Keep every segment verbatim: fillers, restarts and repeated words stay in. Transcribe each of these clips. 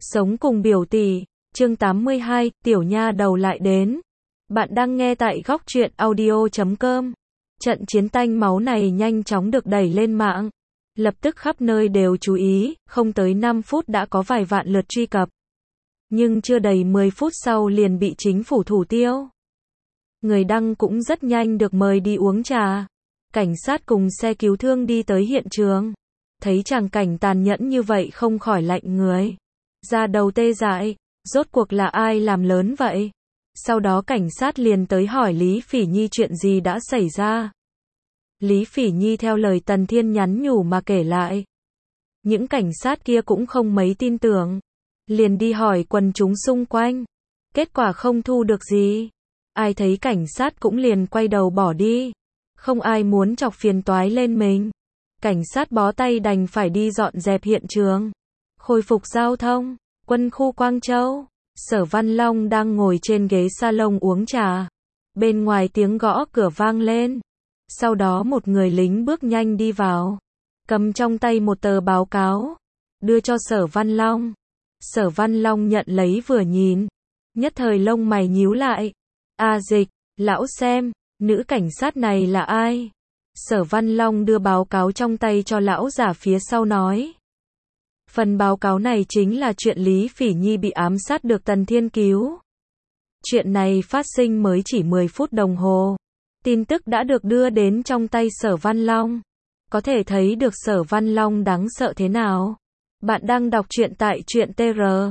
Sống cùng biểu tỷ, chương tám mươi hai, tiểu nha đầu lại đến. Bạn đang nghe tại góc truyện audio chấm com. Trận chiến tanh máu này nhanh chóng được đẩy lên mạng. Lập tức khắp nơi đều chú ý, không tới năm phút đã có vài vạn lượt truy cập. Nhưng chưa đầy mười phút sau liền bị chính phủ thủ tiêu. Người đăng cũng rất nhanh được mời đi uống trà. Cảnh sát cùng xe cứu thương đi tới hiện trường. Thấy tràng cảnh tàn nhẫn như vậy không khỏi lạnh người. Da đầu tê dại, rốt cuộc là ai làm lớn vậy? Sau đó cảnh sát liền tới hỏi Lý Phỉ Nhi chuyện gì đã xảy ra. Lý Phỉ Nhi theo lời Tần Thiên nhắn nhủ mà kể lại. Những cảnh sát kia cũng không mấy tin tưởng. Liền đi hỏi quần chúng xung quanh. Kết quả không thu được gì. Ai thấy cảnh sát cũng liền quay đầu bỏ đi. Không ai muốn chọc phiền toái lên mình. Cảnh sát bó tay đành phải đi dọn dẹp hiện trường. Khôi phục giao thông. Quân khu Quang Châu. Sở Văn Long đang ngồi trên ghế salon uống trà. Bên ngoài tiếng gõ cửa vang lên. Sau đó một người lính bước nhanh đi vào. Cầm trong tay một tờ báo cáo. Đưa cho Sở Văn Long. Sở Văn Long nhận lấy vừa nhìn. Nhất thời lông mày nhíu lại. A Dịch, lão xem, nữ cảnh sát này là ai? Sở Văn Long đưa báo cáo trong tay cho lão giả phía sau nói. Phần báo cáo này chính là chuyện Lý Phỉ Nhi bị ám sát được Tần Thiên cứu. Chuyện này phát sinh mới chỉ mười phút đồng hồ. Tin tức đã được đưa đến trong tay Sở Văn Long. Có thể thấy được Sở Văn Long đáng sợ thế nào. Bạn đang đọc truyện tại truyện tê rờ.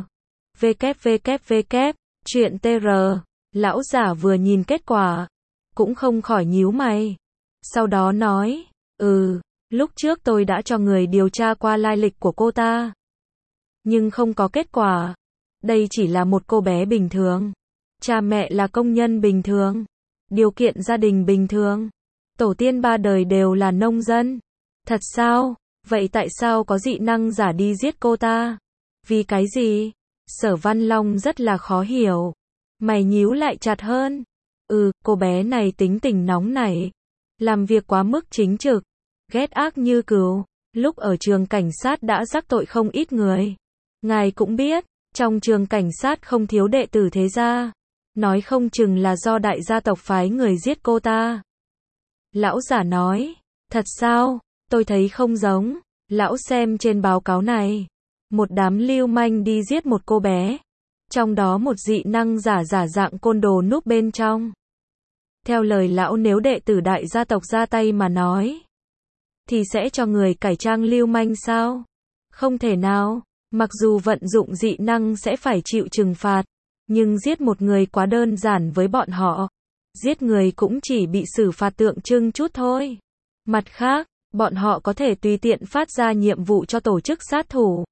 www. Truyện tê rờ. Lão giả vừa nhìn kết quả. Cũng không khỏi nhíu mày. Sau đó nói. Ừ, lúc trước tôi đã cho người điều tra qua lai lịch của cô ta. Nhưng không có kết quả. Đây chỉ là một cô bé bình thường. Cha mẹ là công nhân bình thường. Điều kiện gia đình bình thường. Tổ tiên ba đời đều là nông dân. Thật sao? Vậy tại sao có dị năng giả đi giết cô ta? Vì cái gì? Sở Văn Long rất là khó hiểu. Mày nhíu lại chặt hơn. Ừ, cô bé này tính tình nóng nảy. Làm việc quá mức chính trực. Ghét ác như cừu. Lúc ở trường cảnh sát đã rắc tội không ít người. Ngài cũng biết, trong trường cảnh sát không thiếu đệ tử thế gia. Nói không chừng là do đại gia tộc phái người giết cô ta. Lão giả nói. Thật sao? Tôi thấy không giống. Lão xem trên báo cáo này. Một đám lưu manh đi giết một cô bé. Trong đó một dị năng giả giả dạng côn đồ núp bên trong. Theo lời lão nếu đệ tử đại gia tộc ra tay mà nói. Thì sẽ cho người cải trang lưu manh sao? Không thể nào. Mặc dù vận dụng dị năng sẽ phải chịu trừng phạt. Nhưng giết một người quá đơn giản với bọn họ. Giết người cũng chỉ bị xử phạt tượng trưng chút thôi. Mặt khác, bọn họ có thể tùy tiện phát ra nhiệm vụ cho tổ chức sát thủ.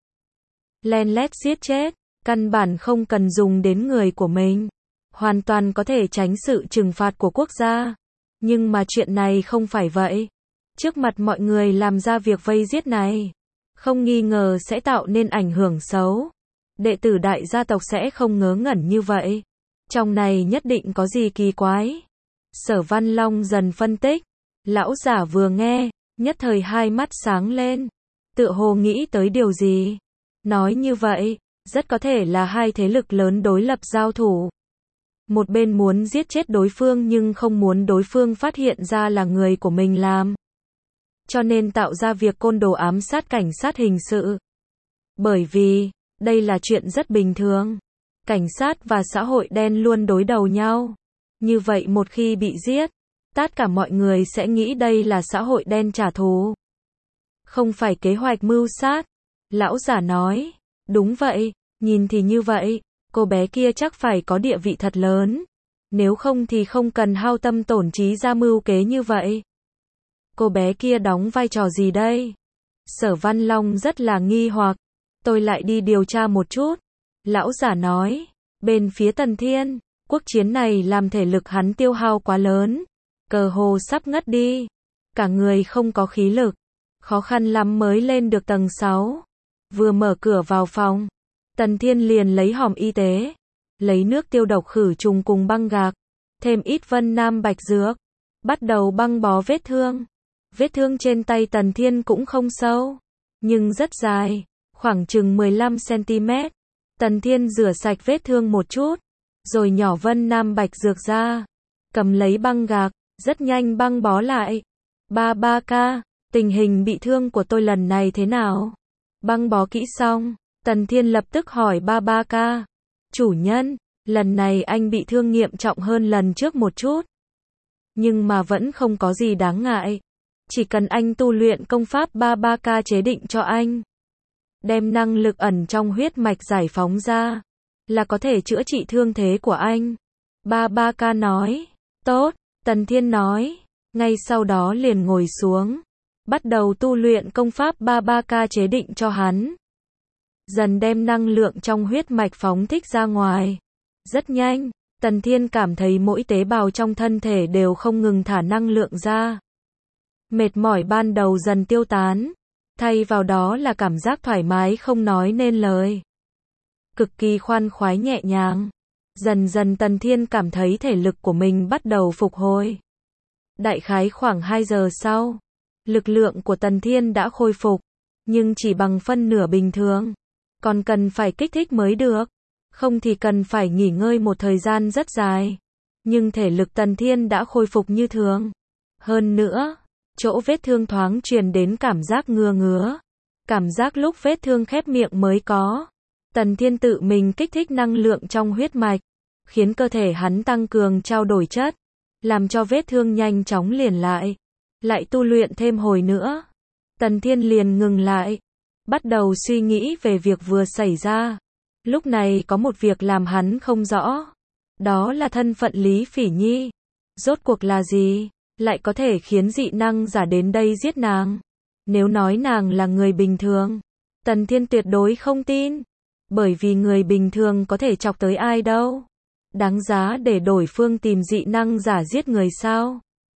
Len lét giết chết. Căn bản không cần dùng đến người của mình. Hoàn toàn có thể tránh sự trừng phạt của quốc gia. Nhưng mà chuyện này không phải vậy. Trước mặt mọi người làm ra việc vây giết này. Không nghi ngờ sẽ tạo nên ảnh hưởng xấu. Đệ tử đại gia tộc sẽ không ngớ ngẩn như vậy. Trong này nhất định có gì kỳ quái. Sở Văn Long dần phân tích. Lão giả vừa nghe, nhất thời hai mắt sáng lên. Tựa hồ nghĩ tới điều gì. Nói như vậy, rất có thể là hai thế lực lớn đối lập giao thủ. Một bên muốn giết chết đối phương nhưng không muốn đối phương phát hiện ra là người của mình làm. Cho nên tạo ra việc côn đồ ám sát cảnh sát hình sự. Bởi vì, đây là chuyện rất bình thường. Cảnh sát và xã hội đen luôn đối đầu nhau. Như vậy một khi bị giết, tất cả mọi người sẽ nghĩ đây là xã hội đen trả thù. Không phải kế hoạch mưu sát. Lão giả nói, đúng vậy, nhìn thì như vậy, cô bé kia chắc phải có địa vị thật lớn. Nếu không thì không cần hao tâm tổn trí ra mưu kế như vậy. Cô bé kia đóng vai trò gì đây? Sở Văn Long rất là nghi hoặc. Tôi lại đi điều tra một chút. Lão giả nói, bên phía Tần Thiên, quốc chiến này làm thể lực hắn tiêu hao quá lớn. Cờ hồ sắp ngất đi. Cả người không có khí lực. Khó khăn lắm mới lên được tầng sáu. Vừa mở cửa vào phòng. Tần Thiên liền lấy hòm y tế. Lấy nước tiêu độc khử trùng cùng băng gạc. Thêm ít vân nam bạch dược. Bắt đầu băng bó vết thương. Vết thương trên tay Tần Thiên cũng không sâu. Nhưng rất dài. Khoảng chừng mười lăm xăng ti mét. Tần Thiên rửa sạch vết thương một chút, rồi nhỏ Vân Nam Bạch dược ra, cầm lấy băng gạc, rất nhanh băng bó lại. Ba ba ca, tình hình bị thương của tôi lần này thế nào? Băng bó kỹ xong, Tần Thiên lập tức hỏi ba ba ca. Chủ nhân, lần này anh bị thương nghiêm trọng hơn lần trước một chút. Nhưng mà vẫn không có gì đáng ngại. Chỉ cần anh tu luyện công pháp ba ba ca chế định cho anh, đem năng lực ẩn trong huyết mạch giải phóng ra, là có thể chữa trị thương thế của anh. Ba ba ca nói. Tốt, Tần Thiên nói. Ngay sau đó liền ngồi xuống, bắt đầu tu luyện công pháp ba ba ca chế định cho hắn. Dần đem năng lượng trong huyết mạch phóng thích ra ngoài. Rất nhanh, Tần Thiên cảm thấy mỗi tế bào trong thân thể đều không ngừng thả năng lượng ra. Mệt mỏi ban đầu dần tiêu tán, thay vào đó là cảm giác thoải mái không nói nên lời. Cực kỳ khoan khoái nhẹ nhàng. Dần dần Tần Thiên cảm thấy thể lực của mình bắt đầu phục hồi. Đại khái khoảng hai giờ sau, lực lượng của Tần Thiên đã khôi phục, nhưng chỉ bằng phân nửa bình thường. Còn cần phải kích thích mới được, không thì cần phải nghỉ ngơi một thời gian rất dài. Nhưng thể lực Tần Thiên đã khôi phục như thường. Hơn nữa, chỗ vết thương thoáng truyền đến cảm giác ngứa ngứa. Cảm giác lúc vết thương khép miệng mới có. Tần Thiên tự mình kích thích năng lượng trong huyết mạch, khiến cơ thể hắn tăng cường trao đổi chất, làm cho vết thương nhanh chóng liền lại. Lại tu luyện thêm hồi nữa, Tần Thiên liền ngừng lại, bắt đầu suy nghĩ về việc vừa xảy ra. Lúc này có một việc làm hắn không rõ, đó là thân phận Lý Phỉ Nhi. Rốt cuộc là gì, lại có thể khiến dị năng giả đến đây giết nàng? Nếu nói nàng là người bình thường, Tần Thiên tuyệt đối không tin, bởi vì người bình thường có thể chọc tới ai đâu. Đáng giá để đối phương tìm dị năng giả giết người sao?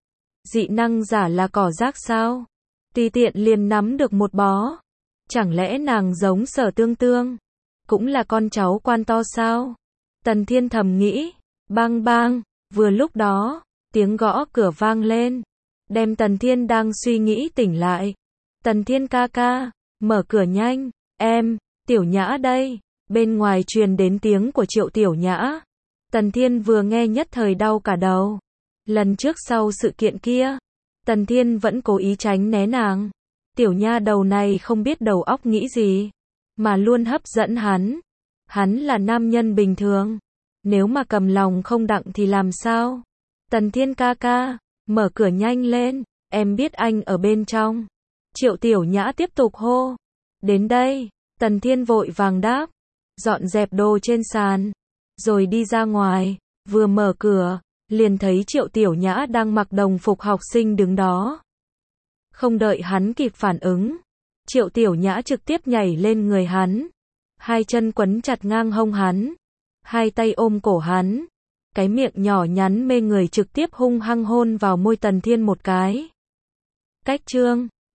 Dị năng giả là cỏ rác sao? Tùy tiện liền nắm được một bó. Chẳng lẽ nàng giống Sở Tương Tương, cũng là con cháu quan to sao? Tần Thiên thầm nghĩ. Bang bang, vừa lúc đó, tiếng gõ cửa vang lên, đem Tần Thiên đang suy nghĩ tỉnh lại. Tần Thiên ca ca, mở cửa nhanh. Em, Tiểu Nhã đây. Bên ngoài truyền đến tiếng của Triệu Tiểu Nhã. Tần Thiên vừa nghe nhất thời đau cả đầu. Lần trước sau sự kiện kia, Tần Thiên vẫn cố ý tránh né nàng. Tiểu nha đầu này không biết đầu óc nghĩ gì, mà luôn hấp dẫn hắn. Hắn là nam nhân bình thường, nếu mà cầm lòng không đặng thì làm sao? Tần Thiên ca ca, mở cửa nhanh lên, em biết anh ở bên trong. Triệu Tiểu Nhã tiếp tục hô. Đến đây, Tần Thiên vội vàng đáp, dọn dẹp đồ trên sàn, rồi đi ra ngoài. Vừa mở cửa, liền thấy Triệu Tiểu Nhã đang mặc đồng phục học sinh đứng đó. Không đợi hắn kịp phản ứng, Triệu Tiểu Nhã trực tiếp nhảy lên người hắn, hai chân quấn chặt ngang hông hắn, hai tay ôm cổ hắn, cái miệng nhỏ nhắn mê người trực tiếp hung hăng hôn vào môi Tần Thiên một cái. Cách chương